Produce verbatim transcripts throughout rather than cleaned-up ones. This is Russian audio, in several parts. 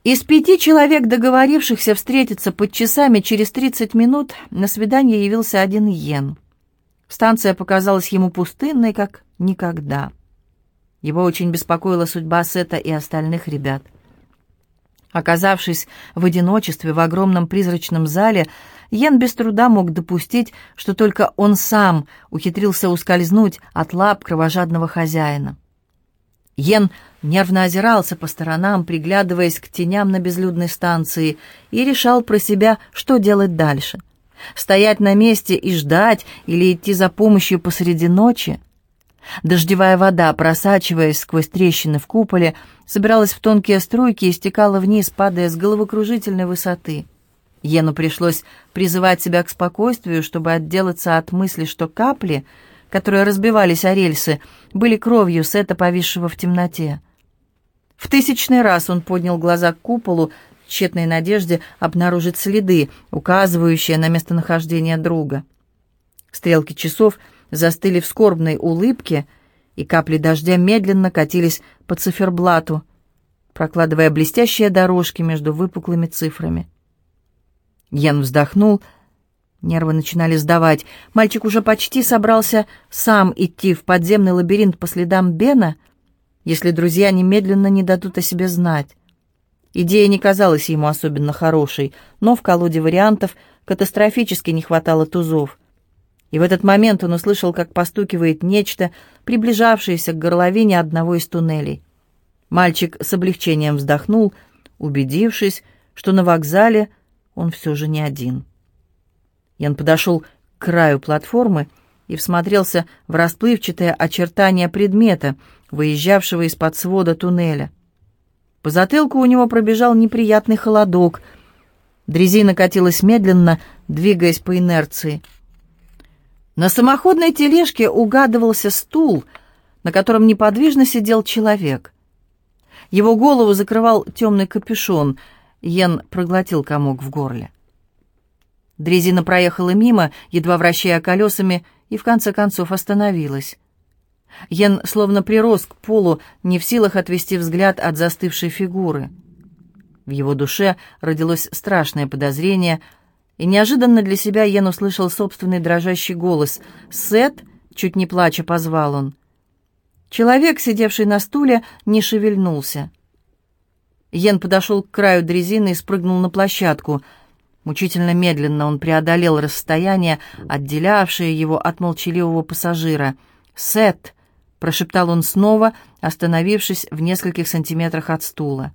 Из пяти человек, договорившихся встретиться под часами, через тридцать минут на свидание явился один Йен. Станция показалась ему пустынной, как никогда. Его очень беспокоила судьба Сета и остальных ребят. Оказавшись в одиночестве в огромном призрачном зале, Йен без труда мог допустить, что только он сам ухитрился ускользнуть от лап кровожадного хозяина. Йен нервно озирался по сторонам, приглядываясь к теням на безлюдной станции, и решал про себя, что делать дальше. Стоять на месте и ждать или идти за помощью посреди ночи? Дождевая вода, просачиваясь сквозь трещины в куполе, собиралась в тонкие струйки и стекала вниз, падая с головокружительной высоты. Йену пришлось призывать себя к спокойствию, чтобы отделаться от мысли, что капли, которые разбивались о рельсы, были кровью Сета, повисшего в темноте. В тысячный раз он поднял глаза к куполу в тщетной надежде обнаружить следы, указывающие на местонахождение друга. Стрелки часов застыли в скорбной улыбке, и капли дождя медленно катились по циферблату, прокладывая блестящие дорожки между выпуклыми цифрами. Йен вздохнул. Нервы начинали сдавать. Мальчик уже почти собрался сам идти в подземный лабиринт по следам Бена, если друзья немедленно не дадут о себе знать. Идея не казалась ему особенно хорошей, но в колоде вариантов катастрофически не хватало тузов. И в этот момент он услышал, как постукивает нечто, приближавшееся к горловине одного из туннелей. Мальчик с облегчением вздохнул, убедившись, что на вокзале он все же не один. Йен подошел к краю платформы и всмотрелся в расплывчатые очертания предмета, выезжавшего из-под свода туннеля. По затылку у него пробежал неприятный холодок. Дрезина катилась медленно, двигаясь по инерции. На самоходной тележке угадывался стул, на котором неподвижно сидел человек. Его голову закрывал темный капюшон. Йен проглотил комок в горле. Дрезина проехала мимо, едва вращая колесами, и в конце концов остановилась. Йен словно прирос к полу, не в силах отвести взгляд от застывшей фигуры. В его душе родилось страшное подозрение, и неожиданно для себя Йен услышал собственный дрожащий голос. «Сет!» — чуть не плача позвал он. Человек, сидевший на стуле, не шевельнулся. Йен подошел к краю дрезины и спрыгнул на площадку. Мучительно медленно он преодолел расстояние, отделявшее его от молчаливого пассажира. «Сет!» — прошептал он снова, остановившись в нескольких сантиметрах от стула.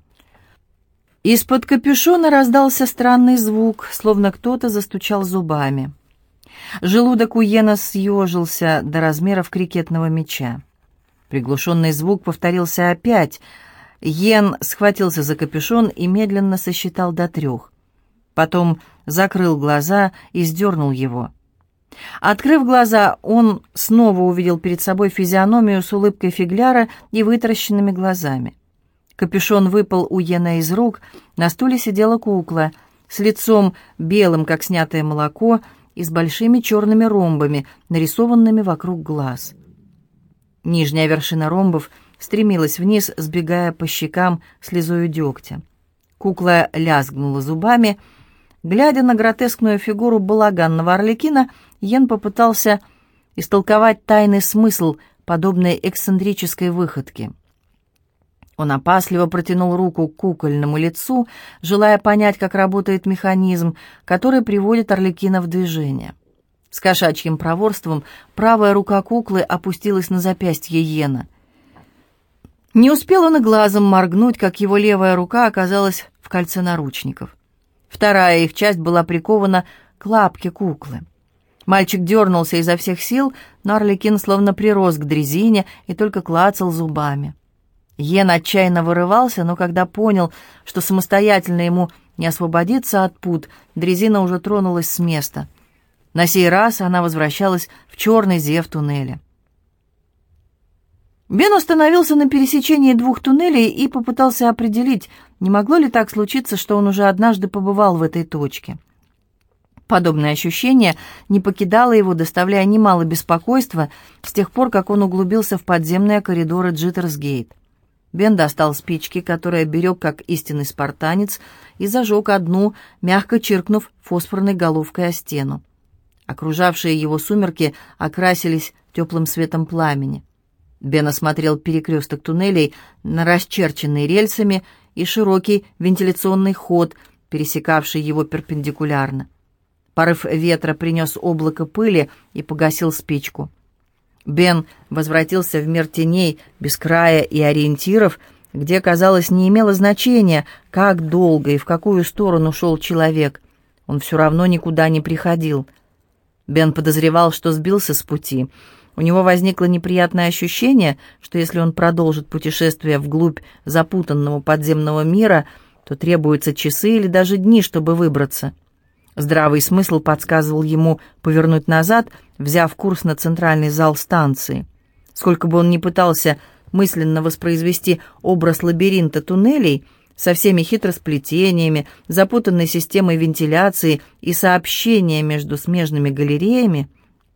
Из-под капюшона раздался странный звук, словно кто-то застучал зубами. Желудок у Йена съежился до размеров крикетного мяча. Приглушенный звук повторился опять. Йен схватился за капюшон и медленно сосчитал до трех. Потом закрыл глаза и сдернул его. Открыв глаза, он снова увидел перед собой физиономию с улыбкой фигляра и вытаращенными глазами. Капюшон выпал у Йена из рук, на стуле сидела кукла, с лицом белым, как снятое молоко, и с большими черными ромбами, нарисованными вокруг глаз. Нижняя вершина ромбов стремилась вниз, сбегая по щекам слезою дегтя. Кукла лязгнула зубами. Глядя на гротескную фигуру балаганного Арлекина, Йен попытался истолковать тайный смысл подобной эксцентрической выходки. Он опасливо протянул руку к кукольному лицу, желая понять, как работает механизм, который приводит Арлекина в движение. С кошачьим проворством правая рука куклы опустилась на запястье Йена. Не успел он и глазом моргнуть, как его левая рука оказалась в кольце наручников. Вторая их часть была прикована к лапке куклы. Мальчик дернулся изо всех сил, но Арлекин словно прирос к дрезине и только клацал зубами. Йен отчаянно вырывался, но когда понял, что самостоятельно ему не освободиться от пут, дрезина уже тронулась с места. На сей раз она возвращалась в черный зев туннеля. Бен остановился на пересечении двух туннелей и попытался определить, не могло ли так случиться, что он уже однажды побывал в этой точке. Подобное ощущение не покидало его, доставляя немало беспокойства с тех пор, как он углубился в подземные коридоры Джиттерсгейт. Бен достал спички, которые берег как истинный спартанец, и зажег одну, мягко чиркнув фосфорной головкой о стену. Окружавшие его сумерки окрасились теплым светом пламени. Бен осмотрел перекресток туннелей на расчерченный рельсами и широкий вентиляционный ход, пересекавший его перпендикулярно. Порыв ветра принес облако пыли и погасил спичку. Бен возвратился в мир теней, без края и ориентиров, где, казалось, не имело значения, как долго и в какую сторону шел человек. Он все равно никуда не приходил. Бен подозревал, что сбился с пути. У него возникло неприятное ощущение, что если он продолжит путешествие вглубь запутанного подземного мира, то требуются часы или даже дни, чтобы выбраться. Здравый смысл подсказывал ему повернуть назад, взяв курс на центральный зал станции. Сколько бы он ни пытался мысленно воспроизвести образ лабиринта туннелей со всеми хитросплетениями, запутанной системой вентиляции и сообщения между смежными галереями,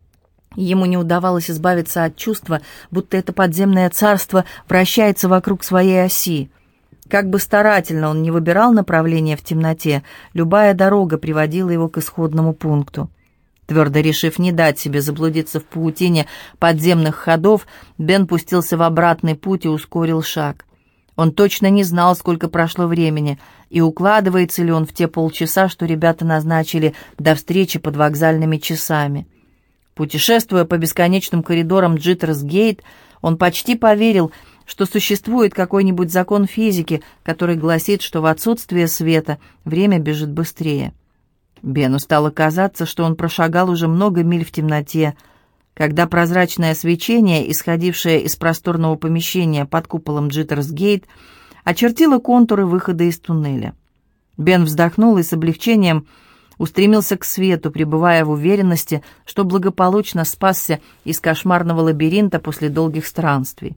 ему не удавалось избавиться от чувства, будто это подземное царство вращается вокруг своей оси. Как бы старательно он ни выбирал направление в темноте, любая дорога приводила его к исходному пункту. Твердо решив не дать себе заблудиться в паутине подземных ходов, Бен пустился в обратный путь и ускорил шаг. Он точно не знал, сколько прошло времени, и укладывается ли он в те полчаса, что ребята назначили до встречи под вокзальными часами. Путешествуя по бесконечным коридорам Джиттерс-Гейт, он почти поверил, что существует какой-нибудь закон физики, который гласит, что в отсутствие света время бежит быстрее. Бену стало казаться, что он прошагал уже много миль в темноте, когда прозрачное свечение, исходившее из просторного помещения под куполом Джиттерс-Гейт, очертило контуры выхода из туннеля. Бен вздохнул и с облегчением устремился к свету, пребывая в уверенности, что благополучно спасся из кошмарного лабиринта после долгих странствий.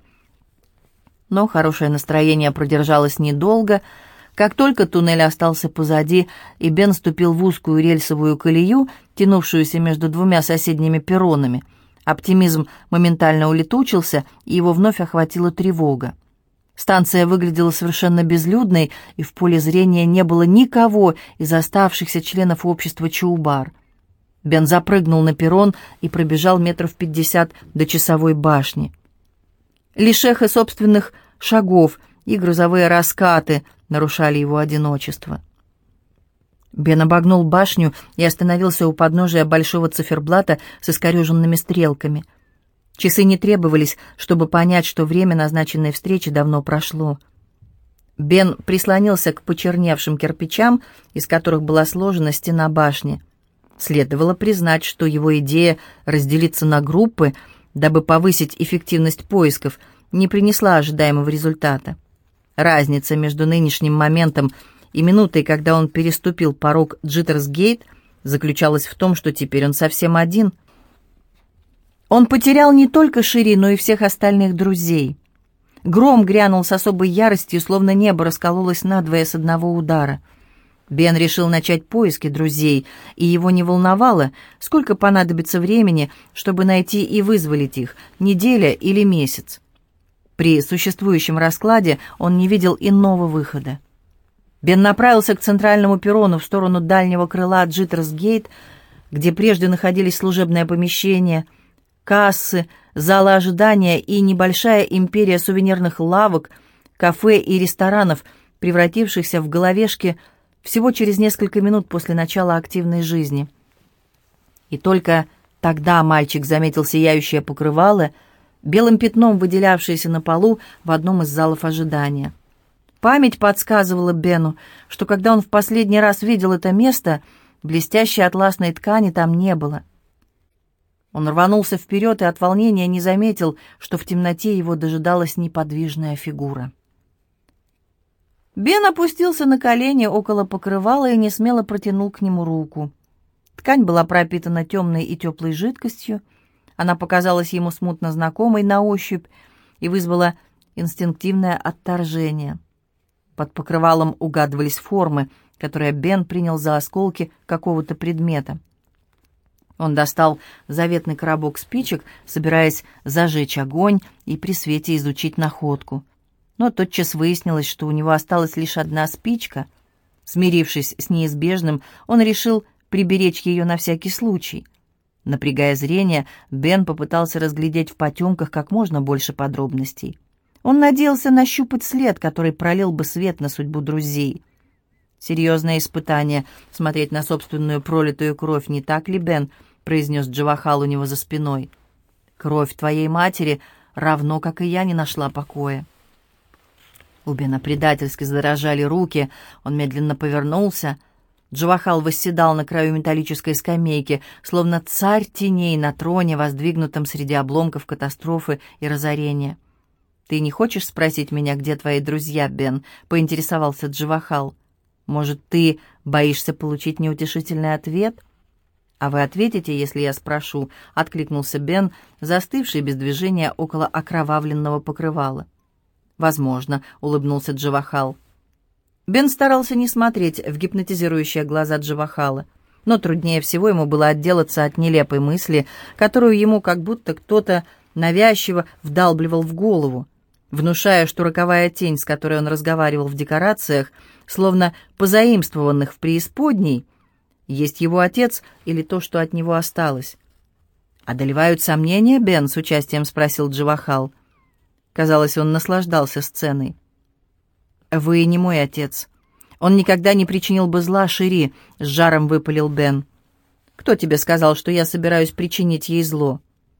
Но хорошее настроение продержалось недолго. Как только туннель остался позади, и Бен ступил в узкую рельсовую колею, тянувшуюся между двумя соседними перронами, оптимизм моментально улетучился, и его вновь охватила тревога. Станция выглядела совершенно безлюдной, и в поле зрения не было никого из оставшихся членов общества Чаубар. Бен запрыгнул на перрон и пробежал метров пятьдесят до часовой башни. Лишь эхо собственных шагов и грозовые раскаты нарушали его одиночество. Бен обогнул башню и остановился у подножия большого циферблата с искореженными стрелками. Часы не требовались, чтобы понять, что время назначенной встречи давно прошло. Бен прислонился к почерневшим кирпичам, из которых была сложена стена башни. Следовало признать, что его идея разделиться на группы, дабы повысить эффективность поисков, не принесла ожидаемого результата. Разница между нынешним моментом и минутой, когда он переступил порог Джиттерс-Гейт, заключалась в том, что теперь он совсем один. Он потерял не только Шири, но и всех остальных друзей. Гром грянул с особой яростью, словно небо раскололось надвое с одного удара. Бен решил начать поиски друзей, и его не волновало, сколько понадобится времени, чтобы найти и вызволить их, неделя или месяц. При существующем раскладе он не видел иного выхода. Бен направился к центральному перрону в сторону дальнего крыла Джиттерс-Гейт, где прежде находились служебное помещение, кассы, залы ожидания и небольшая империя сувенирных лавок, кафе и ресторанов, превратившихся в головешки всего через несколько минут после начала активной жизни. И только тогда мальчик заметил сияющее покрывало, белым пятном выделявшееся на полу в одном из залов ожидания. Память подсказывала Бену, что когда он в последний раз видел это место, блестящей атласной ткани там не было. Он рванулся вперед и от волнения не заметил, что в темноте его дожидалась неподвижная фигура. Бен опустился на колени около покрывала и несмело протянул к нему руку. Ткань была пропитана темной и теплой жидкостью. Она показалась ему смутно знакомой на ощупь и вызвала инстинктивное отторжение. Под покрывалом угадывались формы, которые Бен принял за осколки какого-то предмета. Он достал заветный коробок спичек, собираясь зажечь огонь и при свете изучить находку. Но тотчас выяснилось, что у него осталась лишь одна спичка. Смирившись с неизбежным, он решил приберечь ее на всякий случай. Напрягая зрение, Бен попытался разглядеть в потемках как можно больше подробностей. Он надеялся нащупать след, который пролил бы свет на судьбу друзей. «Серьезное испытание — смотреть на собственную пролитую кровь, не так ли, Бен?» — произнес Джавахал у него за спиной. «Кровь твоей матери, равно как и я, не нашла покоя». У Бена предательски задрожали руки, он медленно повернулся. Джавахал восседал на краю металлической скамейки, словно царь теней на троне, воздвигнутом среди обломков катастрофы и разорения. «Ты не хочешь спросить меня, где твои друзья, Бен?» — поинтересовался Джавахал. «Может, ты боишься получить неутешительный ответ?» «А вы ответите, если я спрошу?» — откликнулся Бен, застывший без движения около окровавленного покрывала. «Возможно», — улыбнулся Джавахал. Бен старался не смотреть в гипнотизирующие глаза Джавахала, но труднее всего ему было отделаться от нелепой мысли, которую ему как будто кто-то навязчиво вдалбливал в голову, внушая, что роковая тень, с которой он разговаривал в декорациях, словно позаимствованных в преисподней, есть его отец или то, что от него осталось. «Одолевают сомнения, Бен?» — с участием спросил Джавахал. Казалось, он наслаждался сценой. «Вы не мой отец. Он никогда не причинил бы зла Шири», — с жаром выпалил Бен. «Кто тебе сказал, что я собираюсь причинить ей зло?»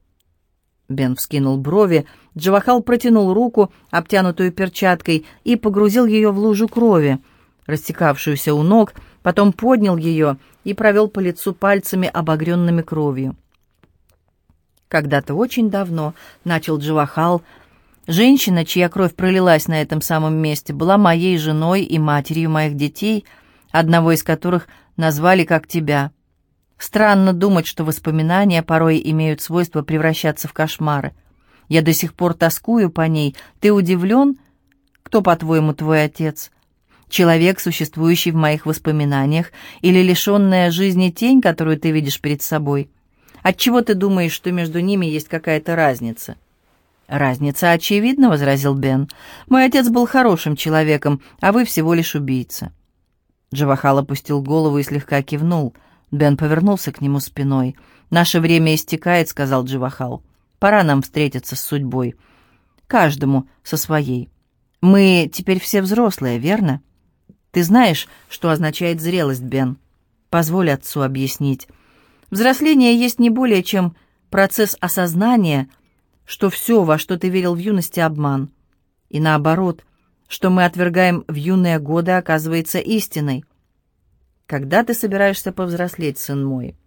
Бен вскинул брови. Джавахал протянул руку, обтянутую перчаткой, и погрузил ее в лужу крови, растекавшуюся у ног, потом поднял ее и провел по лицу пальцами, обогренными кровью. «Когда-то очень давно, — начал Джавахал, — женщина, чья кровь пролилась на этом самом месте, была моей женой и матерью моих детей, одного из которых назвали как тебя. Странно думать, что воспоминания порой имеют свойство превращаться в кошмары. Я до сих пор тоскую по ней. Ты удивлен? Кто, по-твоему, твой отец? Человек, существующий в моих воспоминаниях, или лишенная жизни тень, которую ты видишь перед собой? Отчего ты думаешь, что между ними есть какая-то разница?» «Разница очевидна», — возразил Бен. «Мой отец был хорошим человеком, а вы всего лишь убийца». Джавахал опустил голову и слегка кивнул. Бен повернулся к нему спиной. «Наше время истекает», — сказал Джавахал. «Пора нам встретиться с судьбой. Каждому со своей. Мы теперь все взрослые, верно? Ты знаешь, что означает зрелость, Бен? Позволь отцу объяснить. Взросление есть не более чем процесс осознания, что все, во что ты верил в юности, обман. И наоборот, что мы отвергаем в юные годы, оказывается истиной. Когда ты собираешься повзрослеть, сын мой?»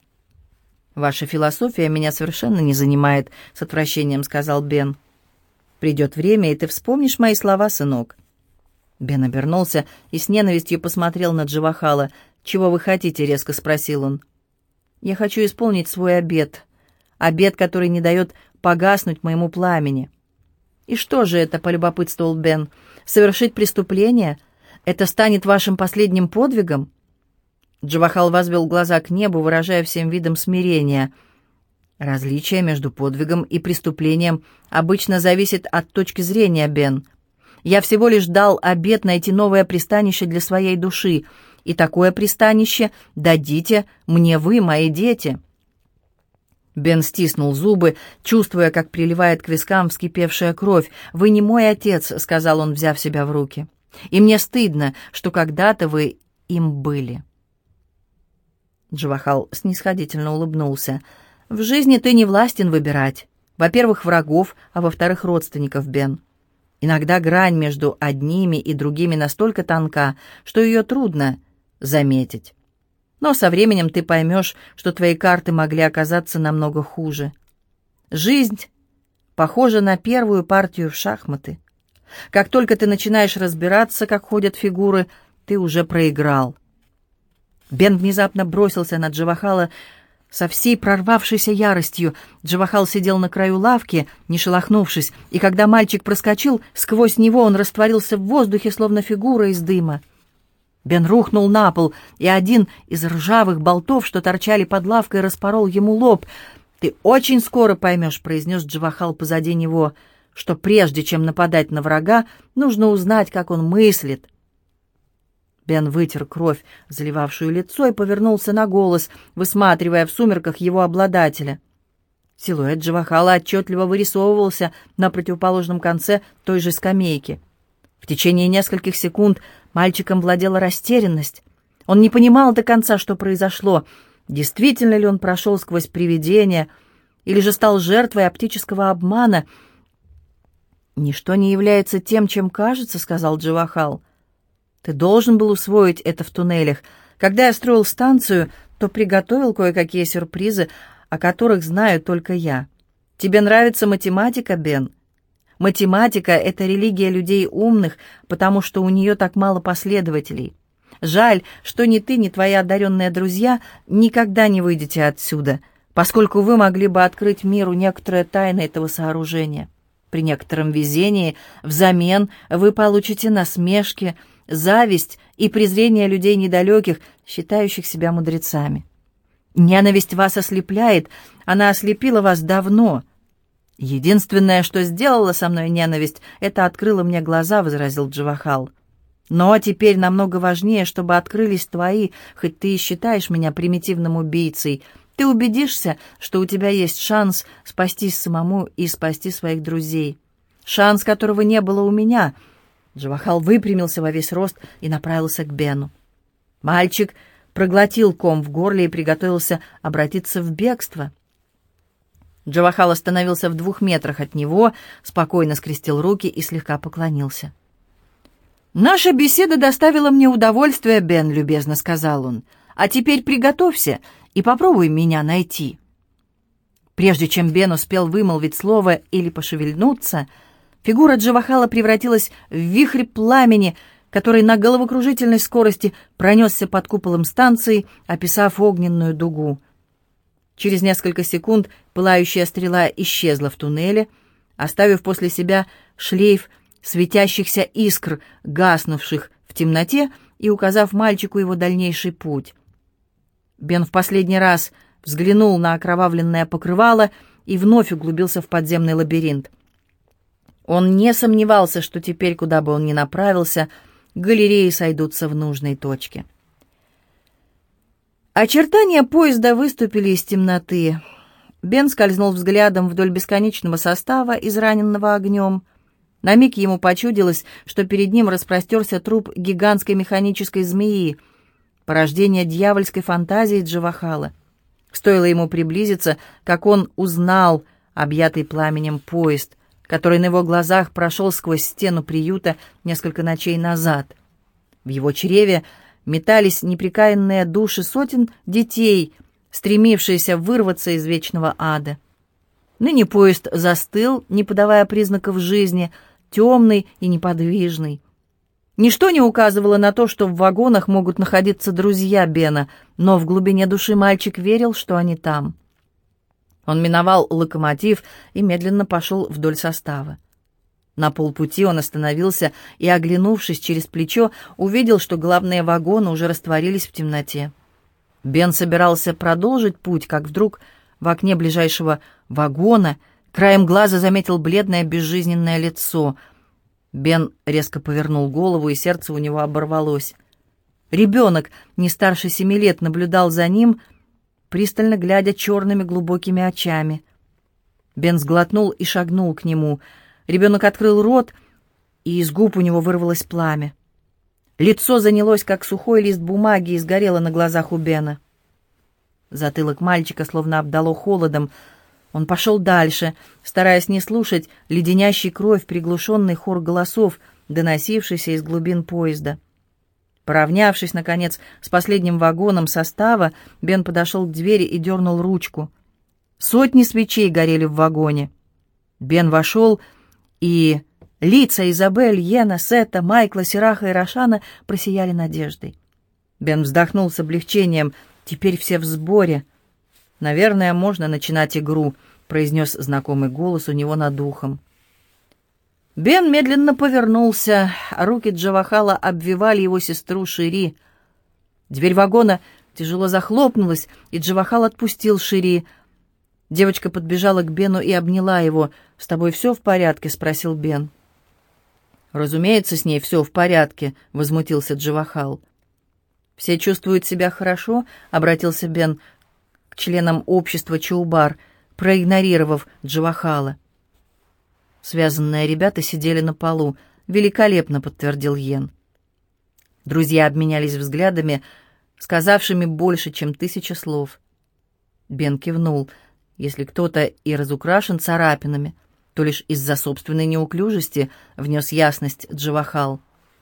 «Ваша философия меня совершенно не занимает», — с отвращением сказал Бен. «Придет время, и ты вспомнишь мои слова, сынок». Бен обернулся и с ненавистью посмотрел на Джавахала. «Чего вы хотите?» — резко спросил он. «Я хочу исполнить свой обет. Обет, который не дает погаснуть моему пламени». «И что же это?» — полюбопытствовал Бен. «Совершить преступление? Это станет вашим последним подвигом?» Джавахал возвел глаза к небу, выражая всем видом смирения. «Различие между подвигом и преступлением обычно зависит от точки зрения, Бен. Я всего лишь дал обет найти новое пристанище для своей души, и такое пристанище дадите мне вы, мои дети». Бен стиснул зубы, чувствуя, как приливает к вискам вскипевшая кровь. «Вы не мой отец», — сказал он, взяв себя в руки. «И мне стыдно, что когда-то вы им были». Джавахал снисходительно улыбнулся. «В жизни ты не властен выбирать. Во-первых, врагов, а во-вторых, родственников, Бен. Иногда грань между одними и другими настолько тонка, что ее трудно заметить. Но со временем ты поймешь, что твои карты могли оказаться намного хуже. Жизнь похожа на первую партию в шахматы. Как только ты начинаешь разбираться, как ходят фигуры, ты уже проиграл». Бен внезапно бросился на Джавахала со всей прорвавшейся яростью. Джавахал сидел на краю лавки, не шелохнувшись, и когда мальчик проскочил, сквозь него он растворился в воздухе, словно фигура из дыма. Бен рухнул на пол, и один из ржавых болтов, что торчали под лавкой, распорол ему лоб. «Ты очень скоро поймешь», — произнес Джавахал позади него, что прежде чем нападать на врага, нужно узнать, как он мыслит. Бен вытер кровь, заливавшую лицо, и повернулся на голос, высматривая в сумерках его обладателя. Силуэт Джавахала отчетливо вырисовывался на противоположном конце той же скамейки. В течение нескольких секунд мальчиком владела растерянность. Он не понимал до конца, что произошло. Действительно ли он прошел сквозь привидение, или же стал жертвой оптического обмана? «Ничто не является тем, чем кажется», — сказал Джавахал. «Ты должен был усвоить это в туннелях. Когда я строил станцию, то приготовил кое-какие сюрпризы, о которых знаю только я. Тебе нравится математика, Бен? Математика — это религия людей умных, потому что у нее так мало последователей. Жаль, что ни ты, ни твои одаренные друзья никогда не выйдете отсюда, поскольку вы могли бы открыть миру некоторые тайны этого сооружения. При некотором везении взамен вы получите насмешки, зависть и презрение людей недалеких, считающих себя мудрецами. Ненависть вас ослепляет, она ослепила вас давно. Единственное, что сделала со мной ненависть, это открыла мне глаза», — возразил Джавахал. «Но теперь намного важнее, чтобы открылись твои, хоть ты и считаешь меня примитивным убийцей. Ты убедишься, что у тебя есть шанс спастись самому и спасти своих друзей. Шанс, которого не было у меня». Джавахал выпрямился во весь рост и направился к Бену. Мальчик проглотил ком в горле и приготовился обратиться в бегство. Джавахал остановился в двух метрах от него, спокойно скрестил руки и слегка поклонился. «Наша беседа доставила мне удовольствие, Бен», — любезно сказал он. «А теперь приготовься и попробуй меня найти». Прежде чем Бен успел вымолвить слово или пошевельнуться, фигура Джавахала превратилась в вихрь пламени, который на головокружительной скорости пронесся под куполом станции, описав огненную дугу. Через несколько секунд пылающая стрела исчезла в туннеле, оставив после себя шлейф светящихся искр, гаснувших в темноте и указав мальчику его дальнейший путь. Бен в последний раз взглянул на окровавленное покрывало и вновь углубился в подземный лабиринт. Он не сомневался, что теперь, куда бы он ни направился, галереи сойдутся в нужной точке. Очертания поезда выступили из темноты. Бен скользнул взглядом вдоль бесконечного состава, израненного огнем. На миг ему почудилось, что перед ним распростерся труп гигантской механической змеи, порождение дьявольской фантазии Джавахала. Стоило ему приблизиться, как он узнал объятый пламенем поезд, который на его глазах прошел сквозь стену приюта несколько ночей назад. В его чреве метались непрекаянные души сотен детей, стремившиеся вырваться из вечного ада. Ныне поезд застыл, не подавая признаков жизни, темный и неподвижный. Ничто не указывало на то, что в вагонах могут находиться друзья Бена, но в глубине души мальчик верил, что они там. Он миновал локомотив и медленно пошел вдоль состава. На полпути он остановился и, оглянувшись через плечо, увидел, что главные вагоны уже растворились в темноте. Бен собирался продолжить путь, как вдруг в окне ближайшего вагона краем глаза заметил бледное безжизненное лицо. Бен резко повернул голову, и сердце у него оборвалось. Ребенок, не старше семи лет, наблюдал за ним, пристально глядя черными глубокими очами. Бен сглотнул и шагнул к нему. Ребенок открыл рот, и из губ у него вырвалось пламя. Лицо занялось, как сухой лист бумаги, и сгорело на глазах у Бена. Затылок мальчика словно обдало холодом. Он пошел дальше, стараясь не слушать леденящий кровь приглушенный хор голосов, доносившийся из глубин поезда. Поравнявшись, наконец, с последним вагоном состава, Бен подошел к двери и дернул ручку. Сотни свечей горели в вагоне. Бен вошел, и лица Изабель, Йена, Сета, Майкла, Сираха и Рошана просияли надеждой. Бен вздохнул с облегчением. «Теперь все в сборе. Наверное, можно начинать игру», — произнес знакомый голос у него над ухом. Бен медленно повернулся, а руки Джавахала обвивали его сестру Шири. Дверь вагона тяжело захлопнулась, и Джавахал отпустил Шири. Девочка подбежала к Бену и обняла его. «С тобой все в порядке?» — спросил Бен. «Разумеется, с ней все в порядке», — возмутился Джавахал. «Все чувствуют себя хорошо?» — обратился Бен к членам общества Чаубар, проигнорировав Джавахала. Связанные ребята сидели на полу. «Великолепно», — подтвердил Йен. Друзья обменялись взглядами, сказавшими больше, чем тысяча слов. Бен кивнул. Если кто-то и разукрашен царапинами, то лишь из-за собственной неуклюжести, внес ясность Джавахал.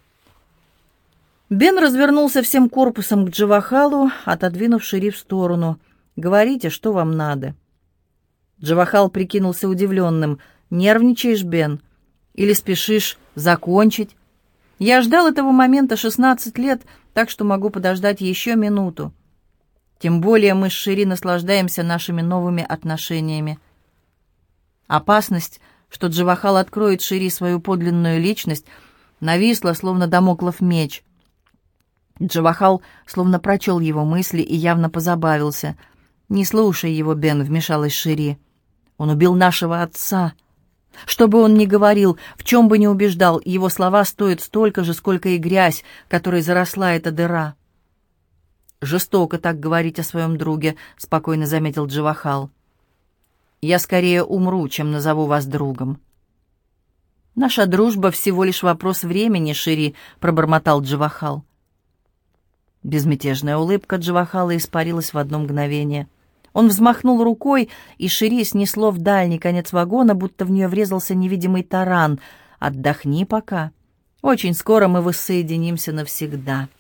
Бен развернулся всем корпусом к Джавахалу, отодвинув Шири в сторону. «Говорите, что вам надо». Джавахал прикинулся удивленным. «Нервничаешь, Бен? Или спешишь закончить? Я ждал этого момента шестнадцать лет, так что могу подождать еще минуту. Тем более мы с Шири наслаждаемся нашими новыми отношениями». Опасность, что Джавахал откроет Шири свою подлинную личность, нависла, словно дамоклов меч. Джавахал словно прочел его мысли и явно позабавился. «Не слушай его, Бен», — вмешалась Шири. «Он убил нашего отца. Что бы он ни говорил, в чем бы ни убеждал, его слова стоят столько же, сколько и грязь, которой заросла эта дыра». «Жестоко так говорить о своем друге», — спокойно заметил Джавахал. «Я скорее умру, чем назову вас другом». «Наша дружба всего лишь вопрос времени, Шири», — пробормотал Джавахал. Безмятежная улыбка Джавахала испарилась в одно мгновение. Он взмахнул рукой, и Шири снесло в дальний конец вагона, будто в нее врезался невидимый таран. «Отдохни пока. Очень скоро мы воссоединимся навсегда».